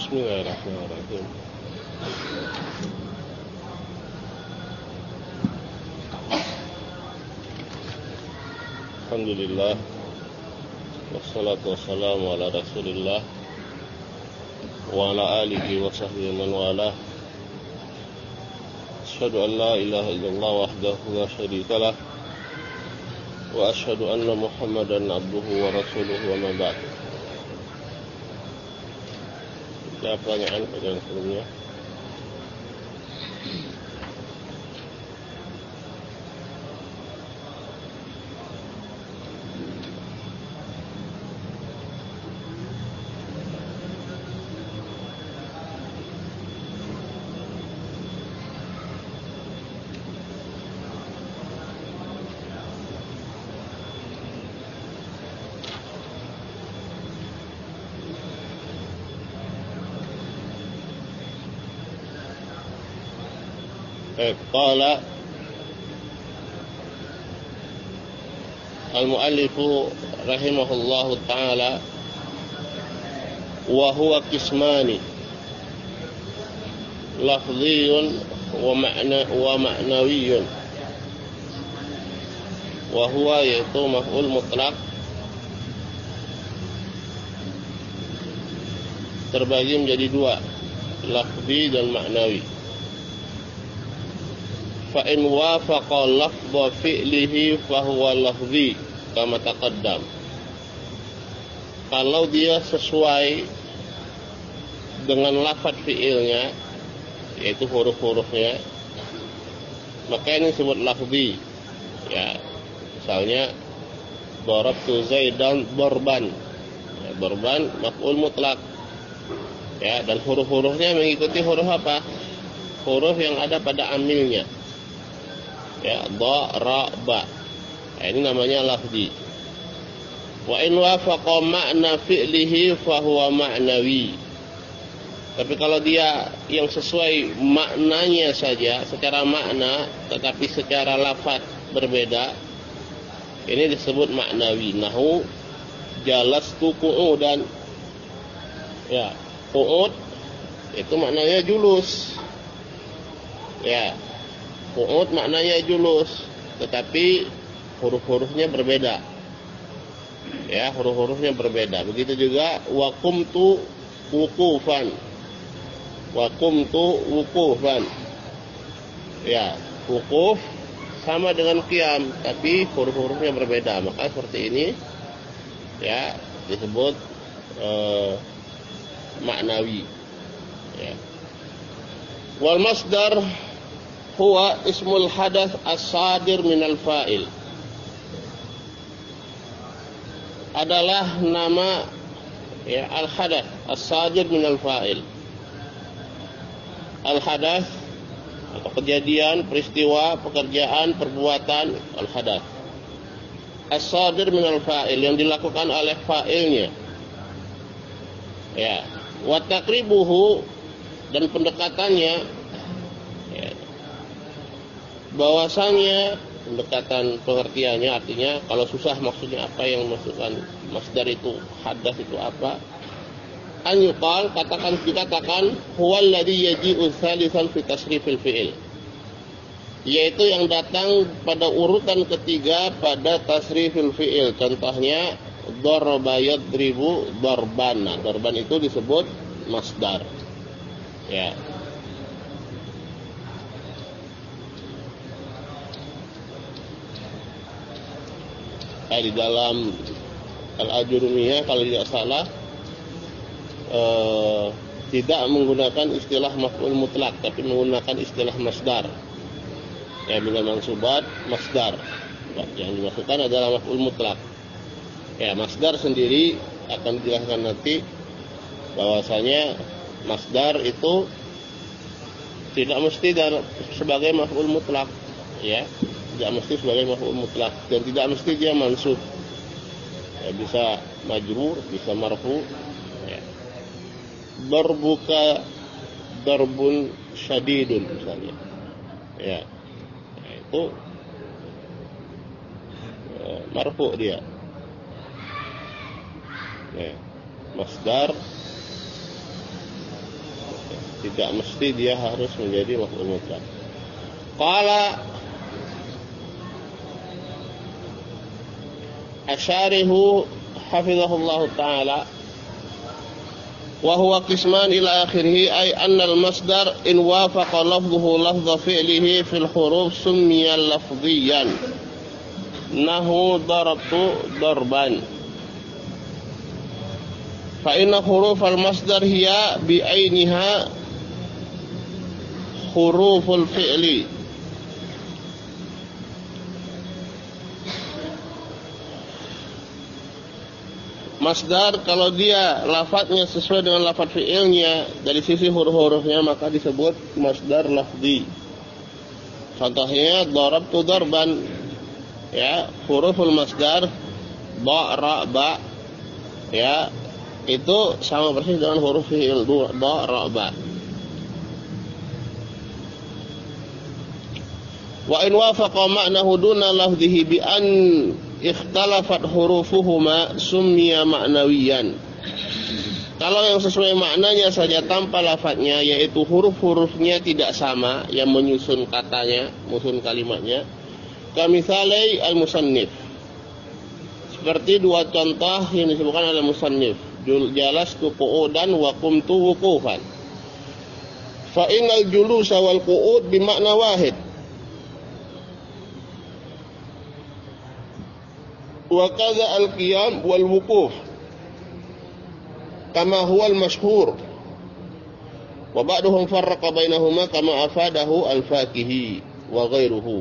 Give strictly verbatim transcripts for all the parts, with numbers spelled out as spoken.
Bismillahirrahmanirrahim. Alhamdulillah, wassalatu wassalamu ala rasulillah wa ala alihi wa sahbihi man walah. Asyhadu an la ilaha illallah wahdahu la syarika lah, wa asyhadu anna Muhammadan abduhu wa rasuluhu, wa ma ba'd. Ada pertanyaan pada yang sebelumnya? Qala al-muallifu rahimahullahu ta'ala, wa huwa qismani lafdhiyun wa ma'na wa ma'nawiyyun. Wa huwa yaitu maf'ul mutlaq terbagi menjadi dua, lafzi dan ma'nawi. Fa in wafaqa lafdha fi'lihi fa huwa lafzi kama taqaddam. Kalau dia sesuai dengan lafaz fi'ilnya, yaitu huruf-hurufnya, maka ini disebut lafzi. Ya, misalnya darabtu Zaidan darban. Ya, darban maf'ul mutlaq. Ya, dan huruf-hurufnya mengikuti huruf apa? Huruf yang ada pada amilnya. Ya, dha, ra, ba. Nah, ini namanya lafzi. Wa in wafaqa ma'na fi'lihi fa huwa ma'nawi. Tapi kalau dia yang sesuai maknanya saja, secara makna, tetapi secara lafaz berbeda, ini disebut ma'nawi. Nahu jalastu qu'udan. Ya, qu'ud itu maknanya julus. Ya, qu'ud maknanya julus, tetapi huruf-hurufnya berbeda. Ya, huruf-hurufnya berbeda. Begitu juga wa qumtu wuqufan. Wa qumtu wuqufan. Ya, wuquf sama dengan qiyam, tapi huruf-hurufnya berbeda. Maka seperti ini ya disebut eh, maknawi. Ya. Wal masdar huwa ismul hadath as-sadir minal fa'il. Adalah nama ya al-hadath as-sadir minal fa'il. Al-hadath atau kejadian, peristiwa, pekerjaan, perbuatan, al-hadath as-sadir minal fa'il, yang dilakukan oleh fa'ilnya. Ya, wa taqribuhu, dan pendekatannya, bahwasanya pendekatan pengertiannya, artinya kalau susah maksudnya apa, yang masukkan masdar itu, hadas itu apa, an yuqal, katakan dikatakan huwa alladhi yaji'u tsalitsan fi tasrifil fi'il, yaitu yang datang pada urutan ketiga pada tasrifil fi'il. Contohnya daraba yadribu darban. Nah, darban itu disebut masdar. Ya. Eh, di dalam Al-Ajurumiyah kalau tidak salah eh, tidak menggunakan istilah maf'ul mutlak, tapi menggunakan istilah masdar. Ya, bila mansubat masdar, yang dimasukkan adalah maf'ul mutlak. Ya, masdar sendiri akan dijelaskan nanti bahwasanya masdar itu tidak mesti dan sebagai maf'ul mutlak. Ya, tidak mesti sebagai maf'ul mutlak, dan tidak mesti dia mansub. Ya, bisa majrur, bisa marfu. Ya. Darbuka darbun syadidun misalnya. Ya, nah, itu ya, marfu dia. Ya. Masdar tidak mesti dia harus menjadi maf'ul mutlaq. Qala asyarihu hafizahullah ta'ala wa huwa qisman ila akhirih ay anna al-masdar in wafaqa lafdhuhu lafdha fi'lihi fil huruf summiya lafdhiyan nahu darabtu darban fa inna huruf al-masdar hiya bi ainiha huruful fi'li. Masdar kalau dia lafadznya sesuai dengan lafadz fi'ilnya dari sisi huruf-hurufnya maka disebut masdar lafzi. Contohnya darabtu darban, ya, huruful masdar ba, ra, ba, ya, itu sama persis dengan huruf fi'il ba, ra, ba. Wa in wafaqa ma'nahu duna lafzihi bi an ikhtalafat hurufuhuma summiya ma'nawiyan. Kalau yang sesuai maknanya saja tanpa lafadznya, yaitu huruf-hurufnya tidak sama yang menyusun katanya, menyusun kalimatnya, kamisalai al-musannif, seperti dua contoh yang disebutkan oleh musannif, jalastu qu'udan wa qumtu wuqufan. Fa innal julusa wal qu'ud bimakna wahid, wa kadza al-qiyam wal wuquf kama huwa al-mashhur, wa ba'duhum farraqa bainahuma kama afadahu al-Fakihi wa ghairuhu.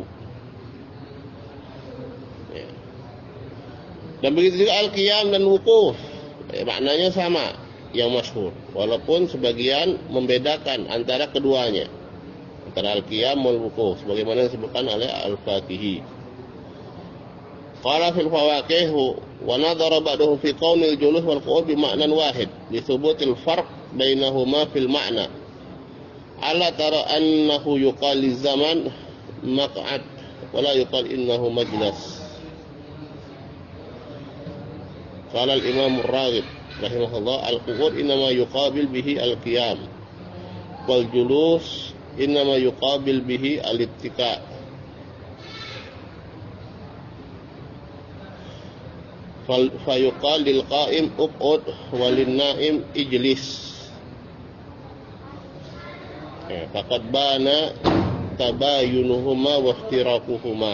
Ya. Dan begitu juga al-qiyam dan wuquf, ya, maknanya sama yang masyhur, walaupun sebagian membedakan antara keduanya, antara al-qiyam wal wuquf sebagaimana disebutkan oleh al-Fakihi. Qala fil fawaqih wa nadhara ba'dahu fi qaulil julus wal qu'ud bi ma'nan wahid li thubutil farq bainahuma fil ma'na. Ala tara annahu yuqal zaman maq'ad wa la yuqal innahu majlis. Qala al-Imam ar-Raghib rahimahullah al-qu'ud inma yuqabil bihi al-qiyam wal julus inma yuqabil bihi al-ittika'. Fayuqal lil qa'im uqud walin na'im ijlis. Ya, faqad bana tabayunuhuma wa iftiraquhuma.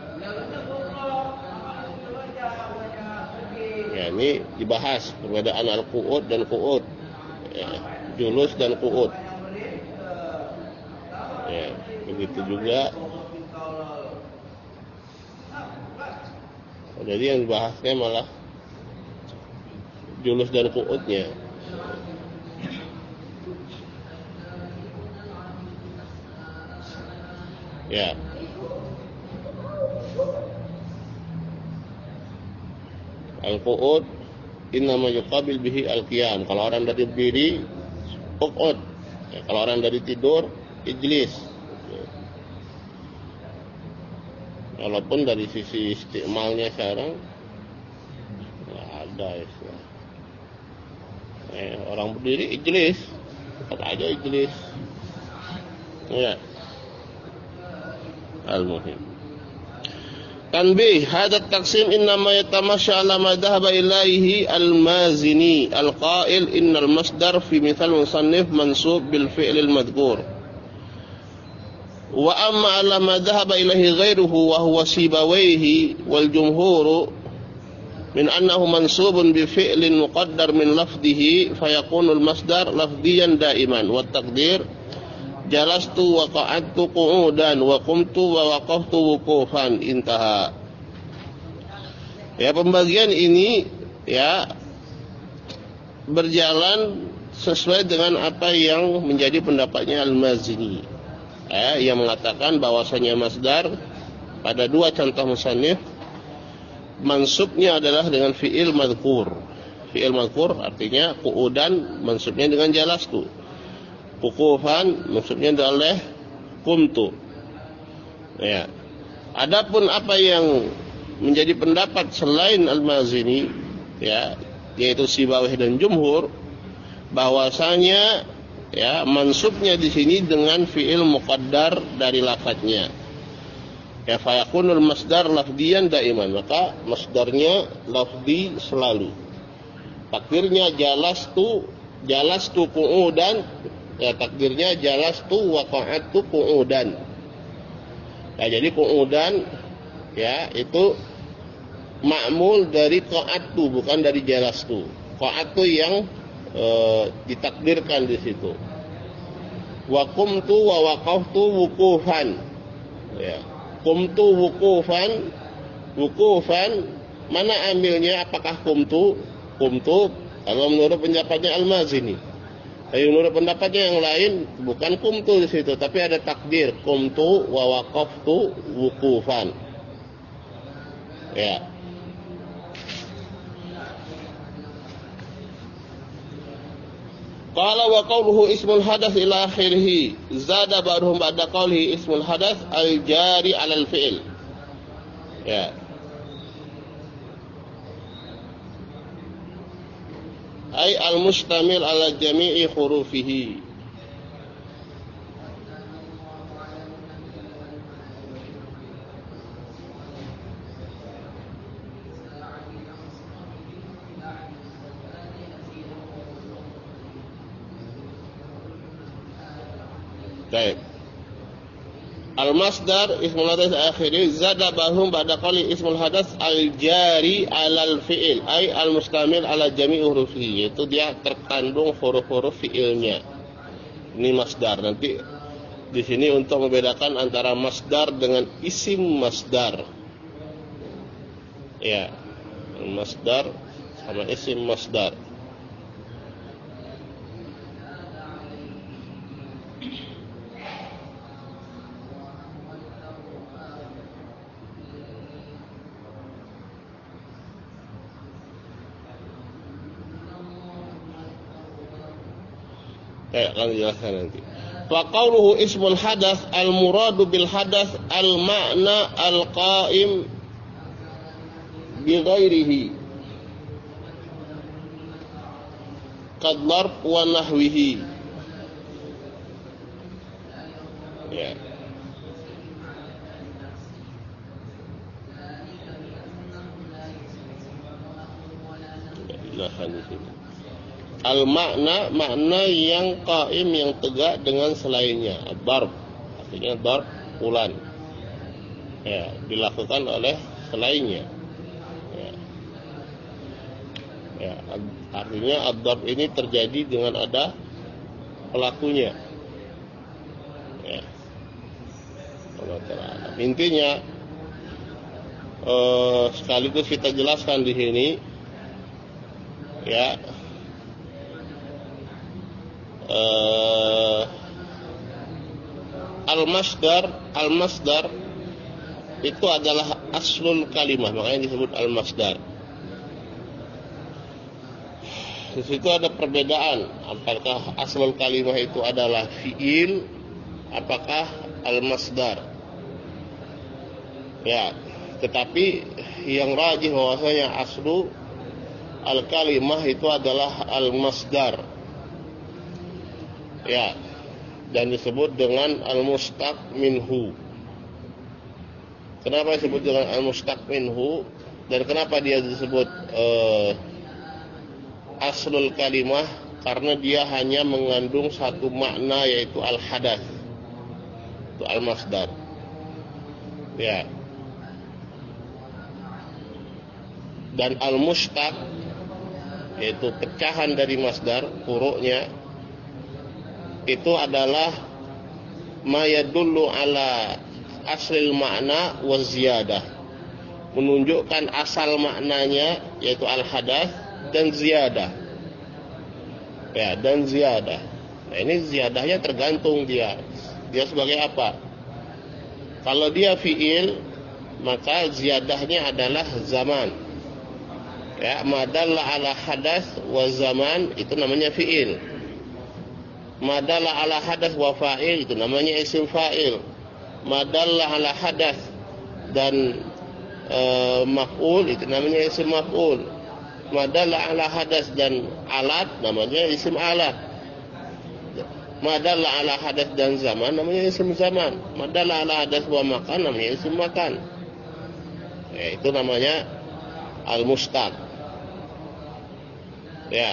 Ya, ini dibahas perbedaan al-qu'ud dan qu'ud, ya, julus dan qu'ud. Ya, begitu juga. Jadi yang dibahasnya malah julus dan qu'udnya. Ya. Al-qu'ud innama yuqabil bihi al-qiyam. Kalau orang dari berdiri, qu'ud. Ya, kalau orang dari tidur, ijlis. Walaupun dari sisi istimalnya sekarang nggak ada istilah. Eh, orang berdiri ijlis, kata aja ijlis. Ya. Al-muhim. Tanbih, hadha at-taqsim innama yatamasha ala ma dhahaba ilaihi al-Mazini al-qail innal masdar fi mithal musannif mansub bil fi'l al-madhkur. Wa amma ala ma dhahaba ilaihi ghairuhu wa huwa Sibawayhi wal jumhur min annahu mansubun bi fi'lin muqaddar min lafdhihi fayakunu al masdar lafdhiyan daiman wa taqdir jalastu wa qa'adtu qu'udan wa qumtu wa waqaftu wuqufan. Intaha. Ya, pembagian ini ya berjalan sesuai dengan apa yang menjadi pendapatnya Al-Mazini. Eh, yang mengatakan bahwasanya masdar pada dua contoh musannif mansubnya adalah dengan fi'il madhkur. Fi'il madhkur artinya qu'udan mansubnya dengan jalastu. Wuqufan mansubnya adalah qumtu. Ya. Adapun apa yang menjadi pendapat selain Al-Mazini, ya, yaitu Sibawayh dan jumhur, bahwasanya ya, mansubnya di sini dengan fi'il muqaddar dari lafadznya. Ya, fayakunul masdar lafdiyan daiman, maka masdarnya lafdi selalu. Takdirnya jalastu, jalastu qu'udan, ya takdirnya jalastu wa qa'adtu qu'udan. Nah, jadi qu'udan ya itu ma'mul dari qa'adtu, bukan dari jalastu. Qa'adtu yang e, ditakdirkan di situ. Wa qumtu wa waqaftu wuqufan. Ya. Qumtu wuqufan, wuqufan mana ambilnya? Apakah qumtu? Qumtu kalau menurut pendapatnya Al-Mazini. Tapi menurut pendapatnya yang lain bukan qumtu di situ, tapi ada takdir qumtu wa waqaftu wuqufan. Ya. Qala wa qawluhu ismul hadath ila akhirih zada ba'dhum ba'da qawlihi ismul hadath al-jari 'ala al-fi'l. Ya. Ay al-mustamil 'ala jami'i hurufihi. Baik. Al-masdar ismul hadath akhiri zada bahum ba'da qali ismul hadath al-jari 'alal fi'il ay al-mustamil 'ala jami' hurufihi, itu dia terkandung huruf-huruf fi'ilnya. Ini masdar. Nanti di sini untuk membedakan antara masdar dengan isim masdar. Ya. Masdar sama isim masdar. Ya, akan dijelaskan nanti. Wa qawluhu ismul hadath al-muradu bil hadath al-ma'na al-qa'im bi ghairihi qad darb wa nahwihi. Ya. Dijelaskan di sini. Al-makna, makna yang qaim, yang tegak dengan selainnya. Darb, artinya darb pulan. Ya, dilakukan oleh selainnya. Ya. Ya, artinya ad-darb ini terjadi dengan ada pelakunya. Ya. Intinya eh, sekaligus kita jelaskan di sini, ya. Uh, al-masdar, al-masdar itu adalah aslul kalimah, makanya disebut al-masdar. Di situ ada perbedaan, apakah aslul kalimah itu adalah fi'il, apakah al-masdar. Ya, tetapi yang rajih bahwasanya aslu al-kalimah itu adalah al-masdar. Ya, dan disebut dengan al-mustaq minhu. Kenapa disebut dengan al-mustaq minhu? Dan kenapa dia disebut uh, aslul kalimah? Karena dia hanya mengandung satu makna, yaitu al-hadath, itu al-masdar. Ya. Dan al-mustaq, yaitu pecahan dari masdar, furuknya, itu adalah ma yadullu ala aslil makna wa ziyadah, menunjukkan asal maknanya yaitu al-hadath dan ziyadah. Ya, dan ziyadah. Nah, ini ziyadahnya tergantung dia. Dia sebagai apa? Kalau dia fi'il, maka ziyadahnya adalah zaman. Ya, madalla ala hadath wa zaman itu namanya fi'il. Madalla ala hadath wa fa'il itu namanya isim fa'il. Madalla ala hadath dan e, maf'ul itu namanya isim maf'ul. Madalla ala hadath dan alat namanya isim alat. Madalla ala hadas dan zaman namanya isim zaman. Madalla ala hadas wa makan namanya isim makan. Ya, itu namanya al-mustaq. Ya.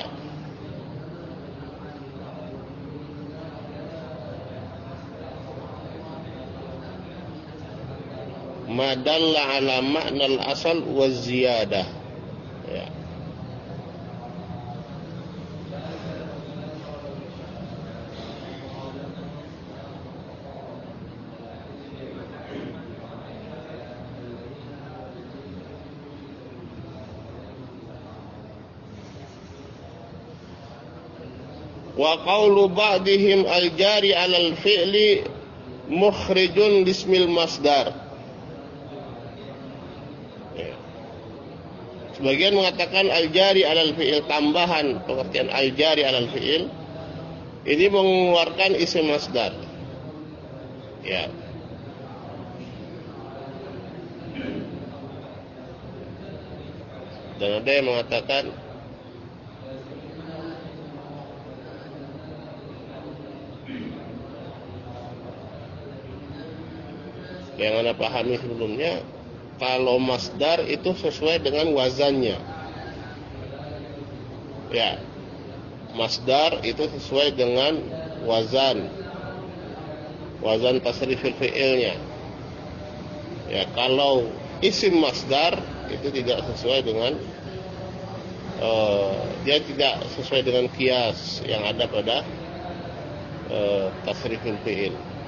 Madalla ala makna al-asal wa ziyadah. Ya. Wa qawlu ba'dihim al-jari 'ala al-fi'li mukhrijun lismil masdar. Ya. Sebagian mengatakan al-jari 'ala al-fi'il, tambahan pengertian al-jari 'ala al-fi'il ini mengeluarkan isim masdar. Ya. Dan ada yang mengatakan yang Anda pahami sebelumnya, kalau masdar itu sesuai dengan wazannya. Ya, masdar itu sesuai dengan wazan, wazan tasrifil fi'ilnya. Ya, kalau isim masdar itu tidak sesuai dengan uh, dia tidak sesuai dengan qiyas yang ada pada uh, tasrifil fi'il.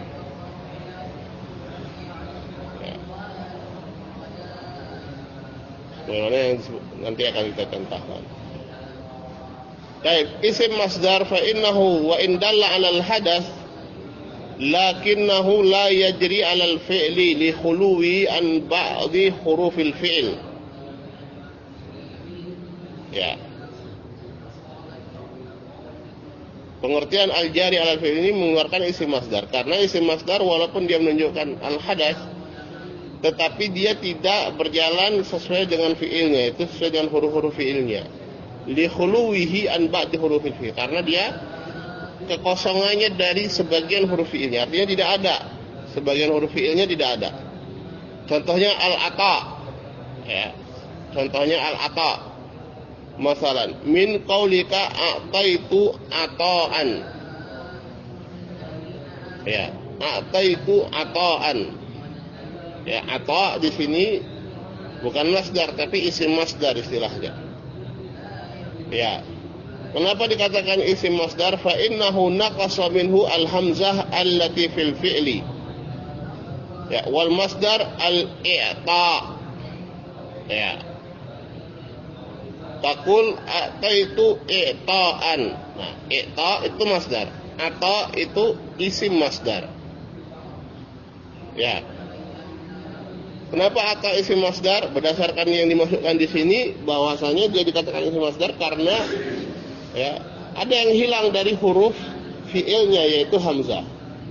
Bagaimana yang nanti akan kita contohkan. Baik, isim masdar fa innahu wa in dalla 'ala al-hadath lakinnahu la yajri 'ala al-fi'li li khuluwi an ba'dhi hurufil fi'il. Ya. Pengertian al-jari 'ala al-fi'il ini mengeluarkan isim masdar karena isim masdar walaupun dia menunjukkan al-hadath tetapi dia tidak berjalan sesuai dengan fiilnya, itu sesuai dengan huruf-huruf fiilnya. Li khuluwihi an ba'di hurufil fiil, karena dia kekosongannya dari sebagian huruf fiilnya, artinya tidak ada. Sebagian huruf fiilnya tidak ada. Contohnya al-ata. Ya. Contohnya al-ata. Masalan, min qaulika a'taitu ata'an. Ya, a'taitu ata'an. Ya, ata di sini bukan masdar tapi isim masdar istilahnya. Ya. Kenapa dikatakan isim masdar? Fa innahu naqasa minhu al-hamzah allati fil fi'li. Ya, wal masdar al-i'ta. Ya. Taqul ataitu i'ta'an. Nah, i'ta itu masdar. Ata itu isim masdar. Ya. Kenapa ata isim masdar? Berdasarkan yang dimasukkan di sini, bahwasanya dia dikatakan isim masdar karena ya ada yang hilang dari huruf fiilnya yaitu hamzah.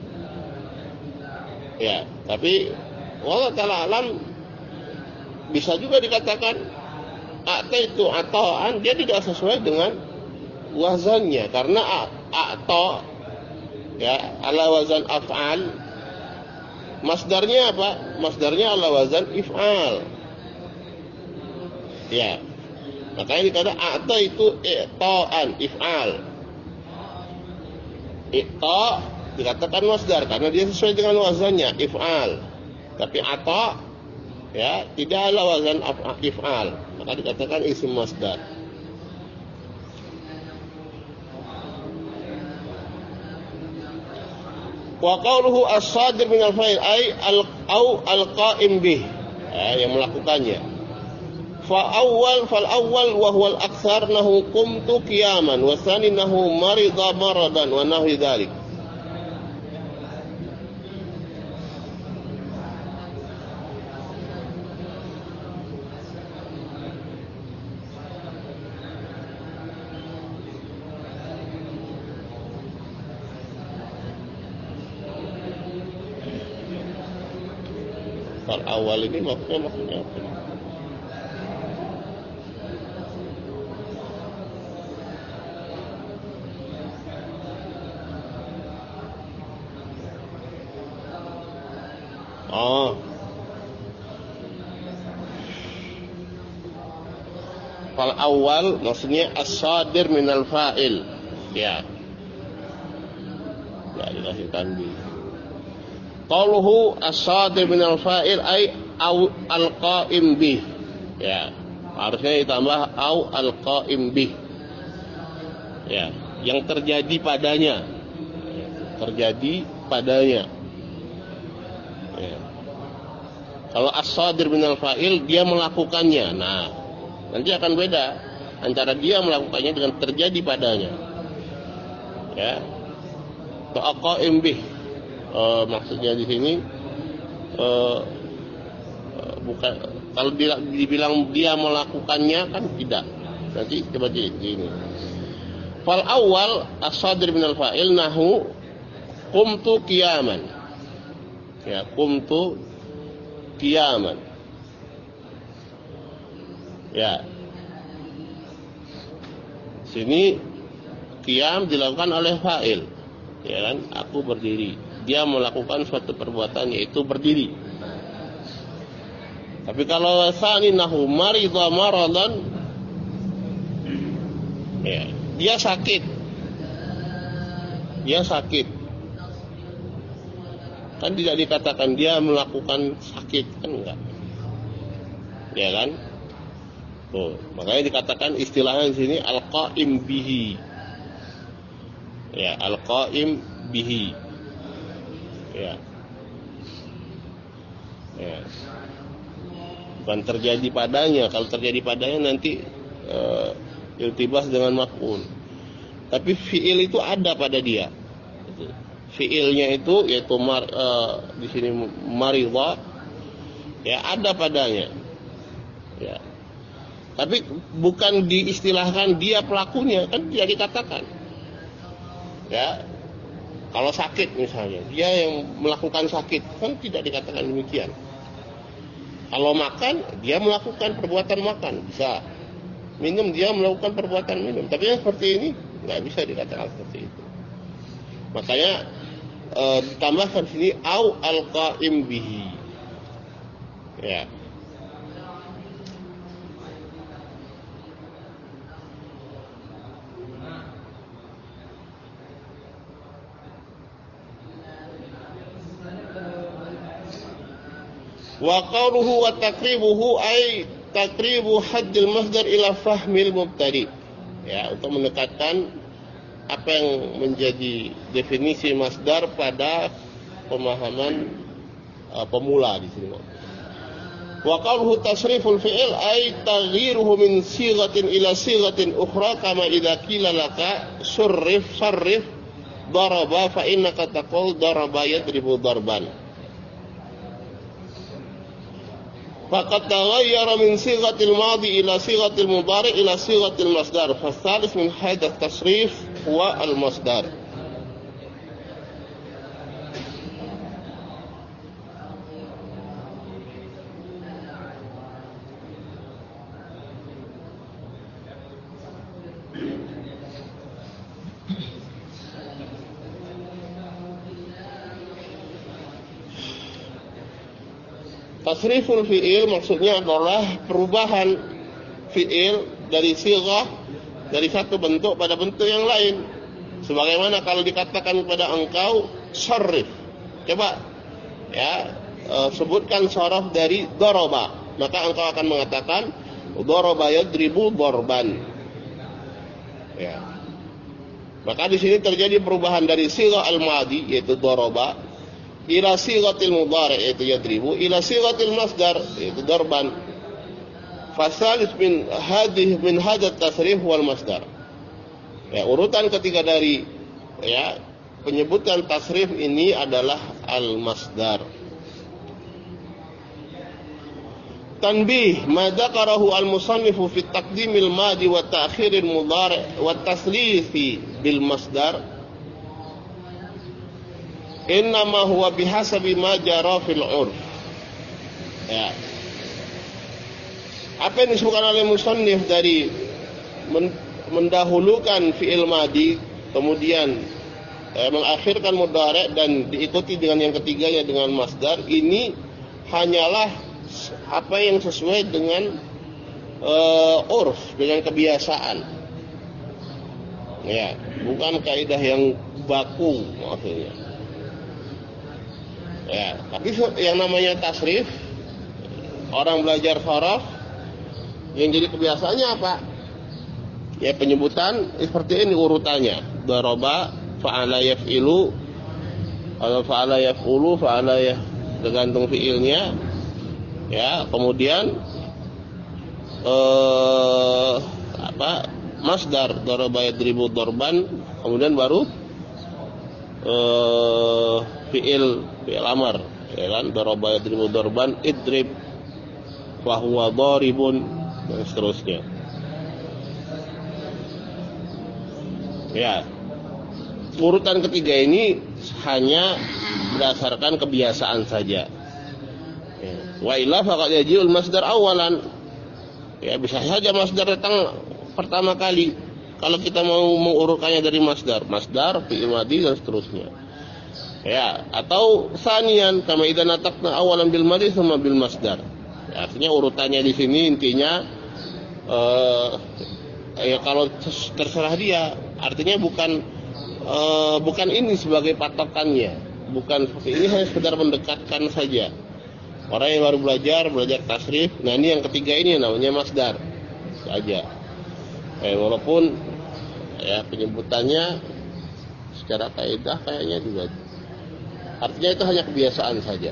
Ya, tapi wallahu ta'ala alam bisa juga dikatakan ata itu ataan dia tidak sesuai dengan wazannya karena ata ya ala wazan af'al. Masdarnya apa? Masdarnya ala wazan if'al. Ya. Makanya dikata a'ta itu i'ta'an, if'al. I'ta dikatakan masdar karena dia sesuai dengan wazannya, if'al. Tapi ata ya tidak ala wazan if'al. Maka dikatakan isim masdar. Wa qawluhu as-sadir min al-fa'il ay al-au al-qa'im bih, ya, yang melakukannya. Fa awwal fal awwal wa huwa al-aktsar nahu qumtu qiyaman wa tsani nahu marida maradan wa nahwi dzalik. Fal awal ini maksudnya maksudnya apa? Oh. Fal awal maksudnya as-sadir minal fa'il. Ya. Ya dikasih tanbih. Qauluhu as-sadir minal fa'il ay au al-qa'im bih. Ya. Harusnya ditambah au al-qa'im bih. Ya, yang terjadi padanya. Terjadi padanya. Ya. Kalau as-sadir minal fa'il dia melakukannya. Nah, nanti akan beda antara dia melakukannya dengan terjadi padanya. Ya. Ta'aqaim bih. E, maksudnya di sini e, bukan kalau dibilang dia melakukannya kan tidak. Nanti coba di ini. Fal awal as-sadir minal fa'il nahu qumtu qiyaman. Ya, qumtu qiyaman. Ya. Sini qiyam dilakukan oleh fa'il. Ya kan? Aku berdiri. Dia melakukan suatu perbuatan yaitu berdiri. Tapi kalau tsani nahu maridha maradan, ya, dia sakit. Dia sakit. Kan tidak dikatakan dia melakukan sakit, kan enggak. Ya kan? Tuh, makanya dikatakan istilahnya di sini al-qa'im bihi. Ya, al-qa'im bihi. Ya. Ya. Bukan terjadi padanya. Kalau terjadi padanya nanti uh, iltibas dengan maf'ul. Tapi fi'il itu ada pada dia. Fi'ilnya itu yaitu mar, uh, di sini maridha, ya ada padanya. Ya. Tapi bukan diistilahkan dia pelakunya, kan tidak dikatakan. Ya. Kalau sakit misalnya, dia yang melakukan sakit, kan tidak dikatakan demikian. Kalau makan, dia melakukan perbuatan makan, bisa. Minum, dia melakukan perbuatan minum. Tapi yang seperti ini nggak bisa dikatakan seperti itu. Makanya e, ditambahkan sini au al-qa'im bihi. Ya. Wa qawluhu wa takribuhu ay takribu haddil masdar ila fahmil mubtadi. Ya, untuk mendekatkan apa yang menjadi definisi masdar pada pemahaman uh, pemula di sini. Wa qawluhu tasriful fi'il ay taghyiruhu min sighatin ila sighatin ukhra kama idza qila laka surrif sarrif daraba fa innaka taqul daraba yadribu darban. Faqad taghayyara min sighatil madhi ila sighatil mudhari ila sighatil masdar. Fasalis min hadha at-tasrif huwa al-masdar. Tasriful fi'il maksudnya adalah perubahan fi'il dari sighah dari satu bentuk pada bentuk yang lain. Sebagaimana kalau dikatakan kepada engkau sarrif. Coba ya e, sebutkan sorof dari daraba, maka engkau akan mengatakan daraba yadribu darban. Ya. Maka di sini terjadi perubahan dari sighah al-madi yaitu daraba ila sighatil mudhari yaitu yadribu ila sighatil masdar yaitu darban. Fasalis min hadhihi min hadha at-tasrif wal masdar. Ya, urutan ketiga dari ya penyebutan tasrif ini adalah al-masdar. Tanbih ma dzakarahu al-musannifu fi taqdimil madi wa ta'khiril mudhari wa taslifi bil masdar innama huwa bihasabi ma jara fil 'urf. Ya. Apa yang disebutkan oleh musannif dari mendahulukan fi'il madi kemudian eh, mengakhirkan mudhari' dan diikuti dengan yang ketiganya dengan masdar, ini hanyalah apa yang sesuai dengan uh, urf, dengan kebiasaan. Ya, bukan kaidah yang baku maksudnya. Ya, tapi yang namanya tasrif, orang belajar sharaf yang jadi kebiasaannya apa? Ya penyebutan seperti ini urutannya. Daraba, fa'ala yaf'ilu, atau fa'ala yaf'ulu, fa'ala ya, tergantung fiilnya. Ya, kemudian eh apa? Masdar, daraba yadribu darban, kemudian baru eh fiil, fiil amar, ya kan? Daraba yadribu darban, idrib fa huwa daribun, dan seterusnya. Ya, urutan ketiga ini hanya berdasarkan kebiasaan saja. Ya. Wa illa faqad yaji'ul masdar awalan. Ya, bisa saja masdar datang pertama kali. Kalau kita mau mengurutkannya dari masdar, masdar, fi'il madhi dan seterusnya. Ya, atau sanian kama idza nataqna awalan bil madhi tsumma bil masdar. Ya, artinya urutannya di sini intinya eh, ya kalau terserah dia, artinya bukan uh, bukan ini sebagai patokannya, bukan seperti ini, hanya sekedar mendekatkan saja. Orang yang baru belajar belajar tasrif, nah ini yang ketiga ini namanya masdar saja. Eh, walaupun ya penyebutannya secara kaidah kayaknya juga, artinya itu hanya kebiasaan saja.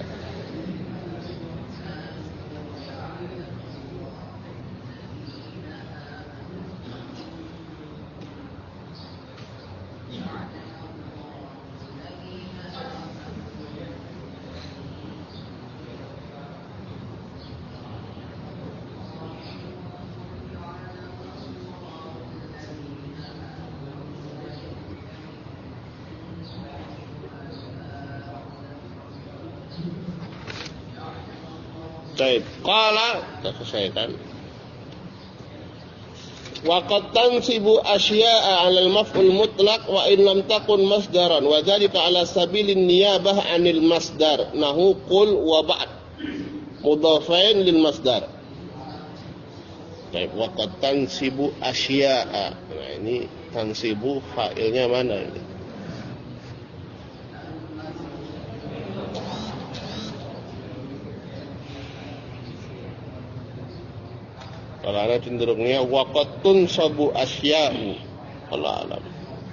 Baik, qala, kita selesaikan. Wa qad tansibu asya'a 'ala al-maf'ul mutlaq wa in lam takun masdaran wa dzalika 'ala sabilin niyabah 'anil masdar nahu qul wa ba'd mudhafain lil masdar. Baik, wa qad tansibu asya'a. Nah, ini tansibu fa'ilnya mana ini? Kalau ada cenderungnya waqatun sabu asya'u. Allah alam.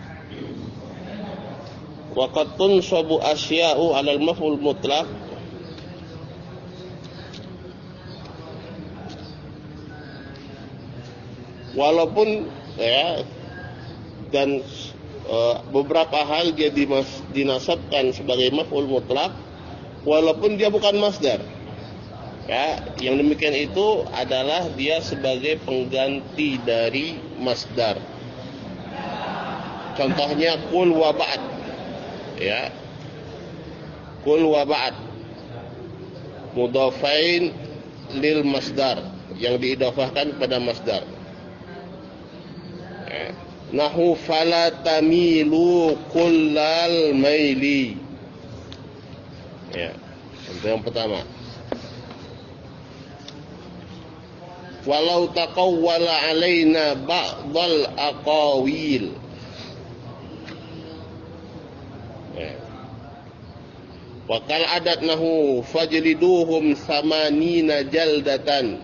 Waqatun sabu asya'u 'alal maf'ul mutlaq. Walaupun ya dan e, beberapa hal dia dimas, dinasabkan sebagai maf'ul mutlaq walaupun dia bukan masdar. Ya, yang demikian itu adalah dia sebagai pengganti dari masdar. Contohnya qul wa ba'd. Ya. Qul wa ba'd. Mudhafain lil masdar, yang diidhafahkan kepada masdar. Ya. Nahu fala tamilu kullal maili. Ya. Contoh yang pertama. Walau taqawwala alaina ba'dal aqawil. Ya. Wa kal adatnahu fajliduhum samanina jaldatan.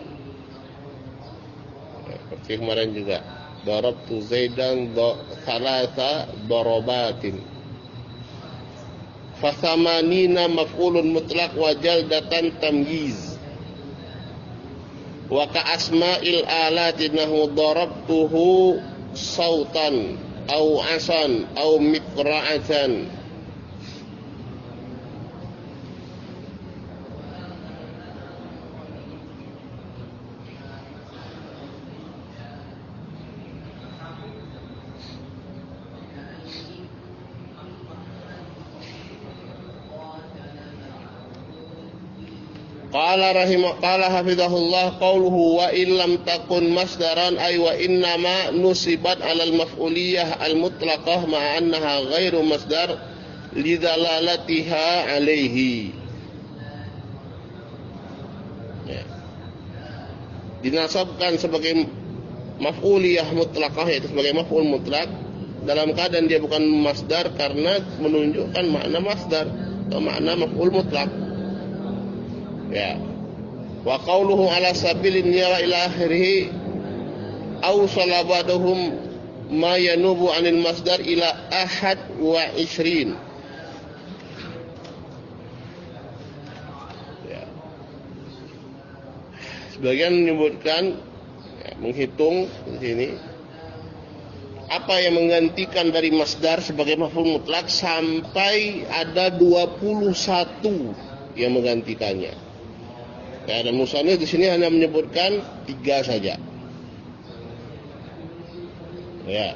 Ya, seperti kemarin juga. Darabtu Zaidan thalatha darabatin. Fasamanina maf'ulun mutlaq wa jaldatan tamyiz. Wa ka asma'il alati nahu darabtuhu sautan au asan au miqra'atan. Qala rahimah qala hafizahullah qauluhu wa illam takun masdaran ay wa innama nusibat 'alal maf'uliyah al-mutlaqah ma'a annaha ghairu masdar lidzalalatiha 'alaihi. Ya. Dinasabkan sebagai maf'uliyah mutlaqah, yaitu sebagai maf'ul mutlak dalam keadaan dia bukan masdar karena menunjukkan makna masdar atau makna maf'ul mutlak. Ya. Wa qauluhu ala sabilin ya wa ila akhirih aw salabaduhum ma yanubu anil masdar ila ahad wa ishrin. Ya. Sebagian menyebutkan ya, menghitung di sini apa yang menggantikan dari masdar sebagai maf'ul mutlak sampai ada dua puluh satu yang menggantikannya. Ya, dan musannif di sini hanya menyebutkan tiga saja. Ya.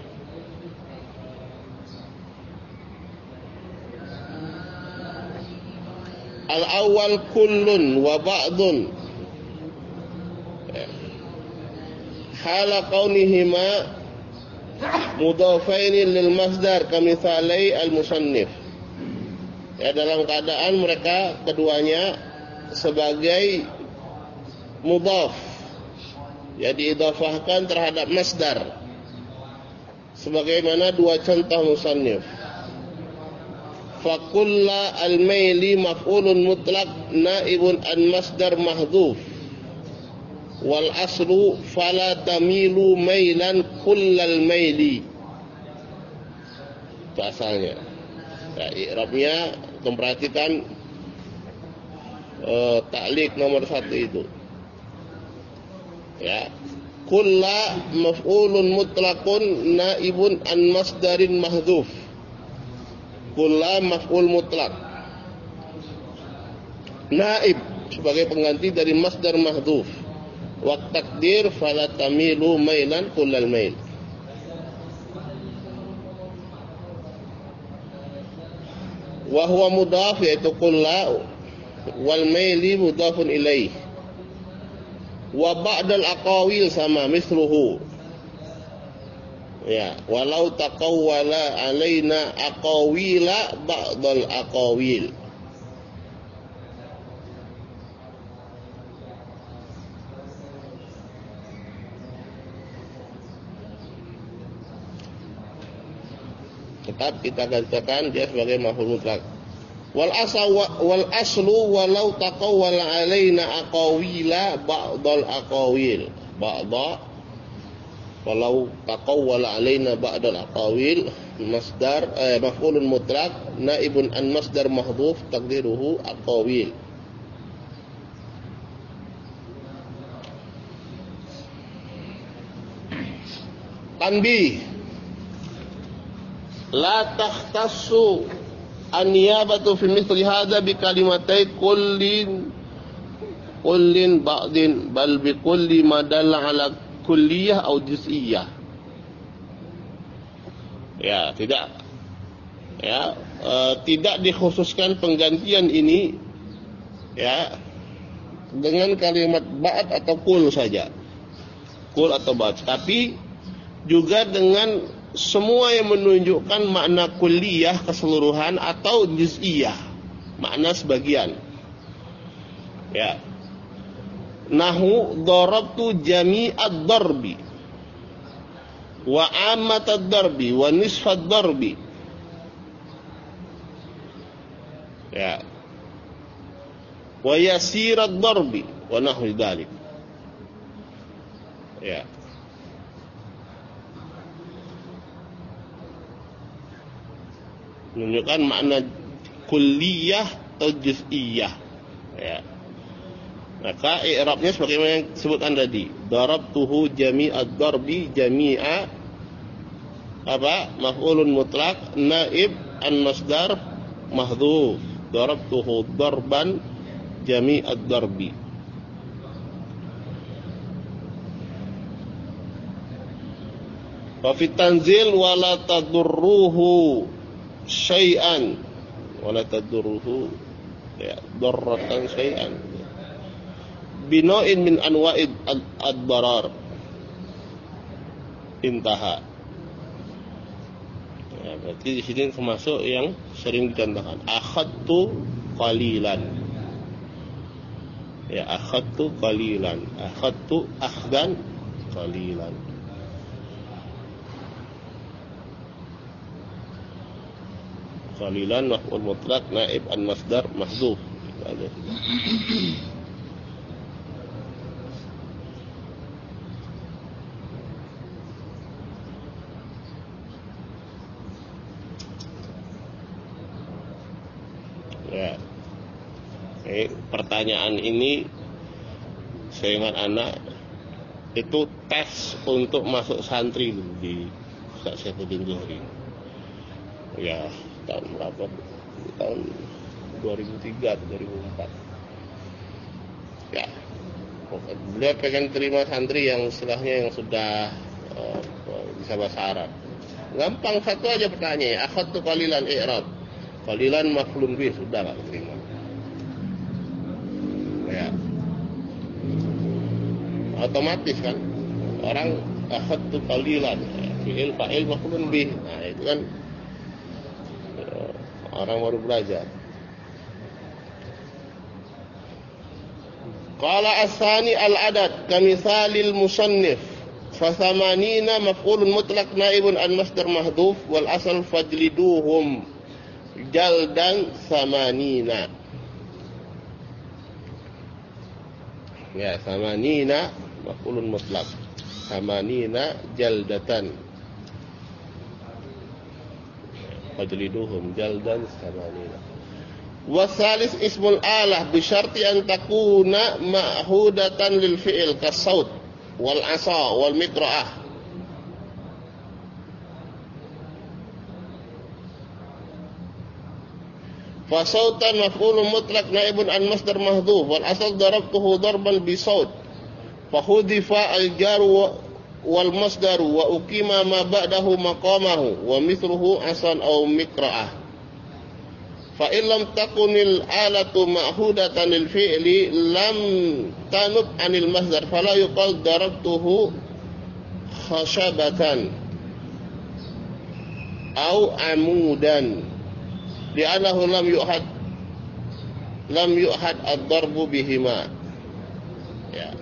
Al-awwal kullun wa ba'dun. Ya. Hala kaunihima mudhafaini lil masdar kamithalai al-musannif. Ya, dalam keadaan mereka keduanya sebagai mudhaf, ya diidhafahkan terhadap masdar sebagaimana dua contoh musannif. Fakulla al-maili maf'ulun mutlaq naibun an masdar mahdhuf wal aslu fala tamilu mailan kullal maili. Itu asalnya. Ya, i'rabnya memperhatikan uh, ta'liq nomor satu itu. Ya, kulla maf'ulun mutlaqun naibun an masdarin mahdhuf. Kulla maf'ul mutlaq naib sebagai pengganti dari masdar mahdhuf. Wa takdir fala tamilu mailan kullal mail. Wa huwa mudhaf yaitu kulla wal maili mudhafun ilaih. Wa ba'dal aqawil sama misluhu. Ya, walau taqawwala alaina aqawila ba'dal aqawil. Tetap kita katakan dia sebagai maf'ul mutlaq. Wal asal wal aslu walau taqawwala alaina aqawila ba'dal aqawil. Ba'da walau taqawwala alaina ba'dal aqawil masdar eh, maf'ulun mutlaq naibun an masdar mahdhuf taqdiruhu aqawil. Tanbih la takhtassu an-niyabatu fi mithli hadha bi kalimatai kullin kullin ba'din bal bi kulli ma dalla ala kulliyah atau juz'iyah. Ya, tidak ya e, tidak dikhususkan penggantian ini ya dengan kalimat ba'd atau kul saja. Kul atau ba'd, tapi juga dengan semua yang menunjukkan makna kulliyah keseluruhan atau juz'iyah makna sebagian. Ya. Nahu darabtu jami'ad darbi wa ammatad darbi wa nisfad darbi. Ya. Wa yasirad darbi wa nahwi dzalik. Ya. Menunjukkan makna kulliyah atau juz'iyah. Ya. Maka i'rabnya sebagaimana yang disebutkan tadi. Darabtuhu jami'ad darbi jami'a apa? Maf'ulun mutlaq naib an masdar mahdhuf. Darabtuhu darban jami'ad darbi. Wa fit tanzil wala tadurruhu syai'an wala tadurruhu ya darratan syai'an. Binoin min anwa'id ad-darar. Intaha. Ya, berarti di sini termasuk yang sering dicontohkan. Akhadtu qalilan. Ya, akhadtu qalilan. Akhadtu akhdan qalilan. Qalilan maf'ul mutlaq naib an-masdar mahdzuf. Ada. Ya. Eh, pertanyaan ini saya ingat anak itu tes untuk masuk santri di Ustaz Saifuddin Zuhri. Ya, tahun berapa? Tahun dua ribu tiga atau dua ribu empat. Ya. Beliau pengen terima santri yang istilahnya yang sudah uh, bisa bahasa Arab. Gampang, satu aja pertanyaannya. Akhadtu qalilan i'rab. Qalilan maf'ulun bih, sudah enggak terima. Ya. Otomatis kan orang akhadtu qalilan, fi'il fa'il maf'ulun bih. Nah, itu kan orang baru belajar. Qala as-sani al-adad kamithalil musannif fa thamanina maf'ulun mutlaq naibun an masdar mahdhuf wal asal fajliduhum jaldan thamanina. Ya, thamanina maf'ulun mutlaq. Thamanina jaldatan. Fajliduhum jaldan thamanina. Wasalis ismul alah bisyarti an takuna ma'hudatan lil fi'il kas-saut wal asa wal miqra'ah. Fa sautan maf'ulun mutlaq naibun an masdar mahdhuf wal asal darabtuhu darban bi saut fa hudifa al jar wal masdar wa uqima ma ba'dahu maqamahu wa mithluhu asan aw miqra'ah. Fa illam takunil alatu ma'hudatan lil fi'li lam tanub anil masdar fala yuqal darabtuhu khashabatan au amudan li'annahu lam yu'had lam yu'had ad-darbu bihima. Ya.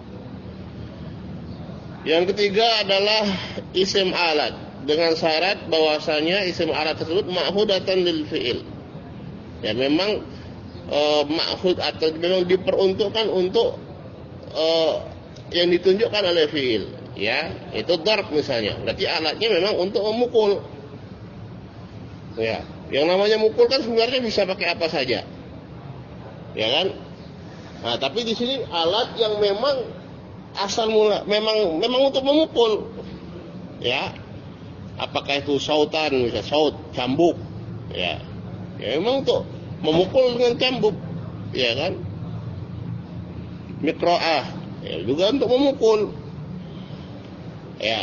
Yang ketiga adalah isim alat dengan syarat bahwasanya isim alat tersebut ma'hudatan lil fi'il. Ya, memang e, ma'hud atau memang diperuntukkan untuk e, yang ditunjukkan oleh fi'il, ya, itu darb misalnya. Berarti alatnya memang untuk memukul. Ya, yang namanya mukul kan sebenarnya bisa pakai apa saja. Ya kan? Nah, tapi di sini alat yang memang asal mula memang memang untuk memukul. Ya. Apakah itu sautan, misalnya saut, cambuk, ya. Ya memang untuk memukul dengan cambuk, ya kan? Miqra'ah, ya juga untuk memukul. Ya.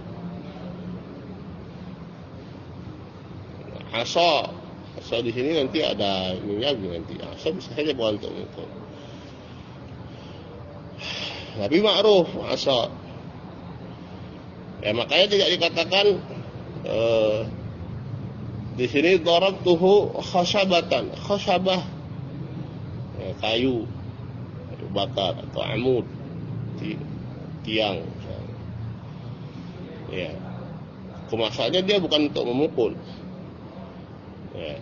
Asa, asa di sini nanti ada minyak nanti. Asa bisa saja bukan untuk memukul. Tapi ma'ruf asa. Ya makanya tidak dikatakan eh, di sini darabtuhu khashabatan, khashabah, ya, kayu, kayu bakar atau amud, ti, tiang. Ya, kemasannya dia bukan untuk memukul. Ya.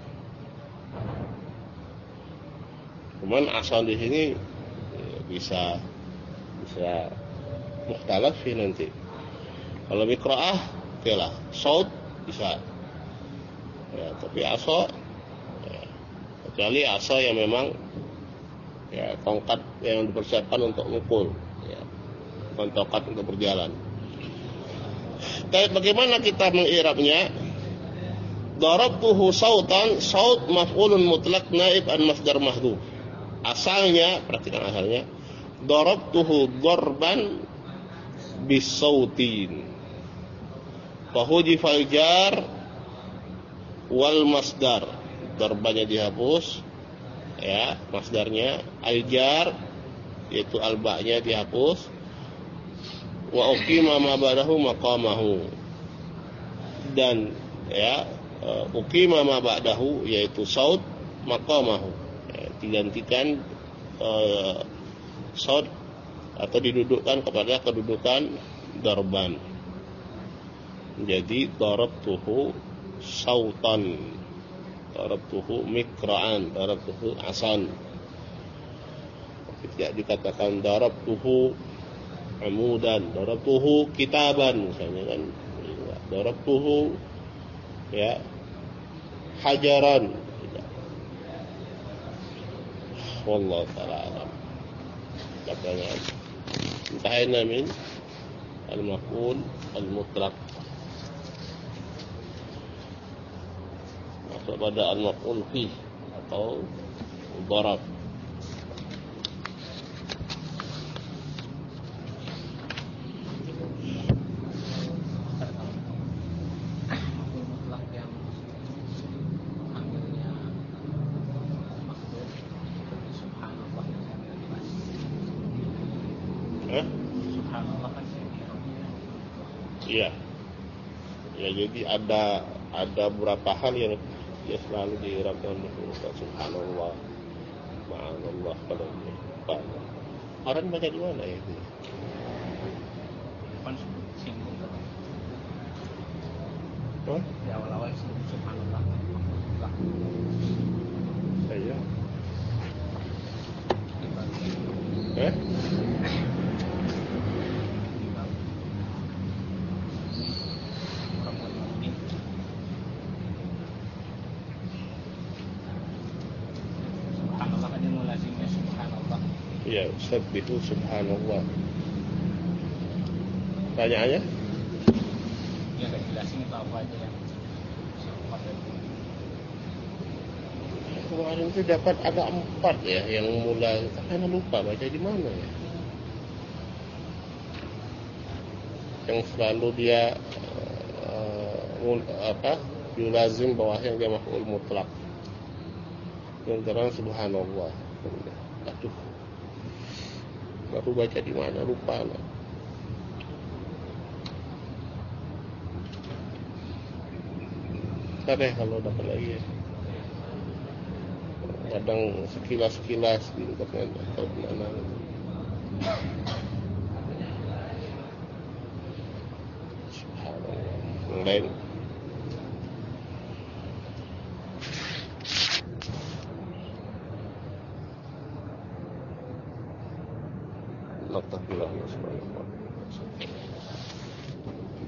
Cuman asal di sini ya, bisa bisa mukhtalaf sih nanti. Kalau miqra'ah, oke lah, saut bisa. Ya, tapi asa ya, kecuali asa yang memang ya tongkat yang dipersiapkan untuk mukul, ya, bukan tongkat untuk berjalan. Tapi bagaimana kita mengirabnya? Darabtuhu sautan, saut maf'ulun mutlaq naib an masdar mahdhuf. Asalnya, perhatikan asalnya, darabtuhu darban bisautin. Fa hudifal jar wal masdar, darbanya dihapus, ya, masdarnya al-jar yaitu alba'nya dihapus. Wa uqima ma ba'dahu maqamahu, dan ya uh, uqima ma ba'dahu yaitu saut maqamahu, ya, digantikan uh, saut atau didudukkan kepada kedudukan darban. Jadi darabtuhu sautan, darabtuhu mikra'an, darabtuhu asan. Tidak dikatakan darabtuhu amudan, darabtuhu kitaban misalnya kan. Darabtuhu ya hajaran. Wallahu ta'ala alam. Katanya intahayna min al-maf'ul al-mutlaq. Masuk pada al-maf'ul fi atau darab. Iya, ya jadi ada ada beberapa hal yang ya selalu diirabkan subhanallah, ma'anallah kalau lupa. Orang baca di mana ya itu? Kan singgung. Hah? Di awal-awal singgung subhanallah. Saya. Eh? Ya, sabbihu subhanallah. Pertanyaannya? Ya, nggak jelasin itu apa aja yang kemarin itu dapat ada empat ya yang mulai, karena lupa baca di mana ya. Yang selalu dia uh, apa? Yulazim bawahnya dia maf'ul mutlaq. Yang terang subhanallah. Aduh. Baru baca di mana lupa lah. Ntar deh kalau dapat lagi ya. Kadang sekilas-sekilas di internet atau di mana. Subhanallah. Yang lain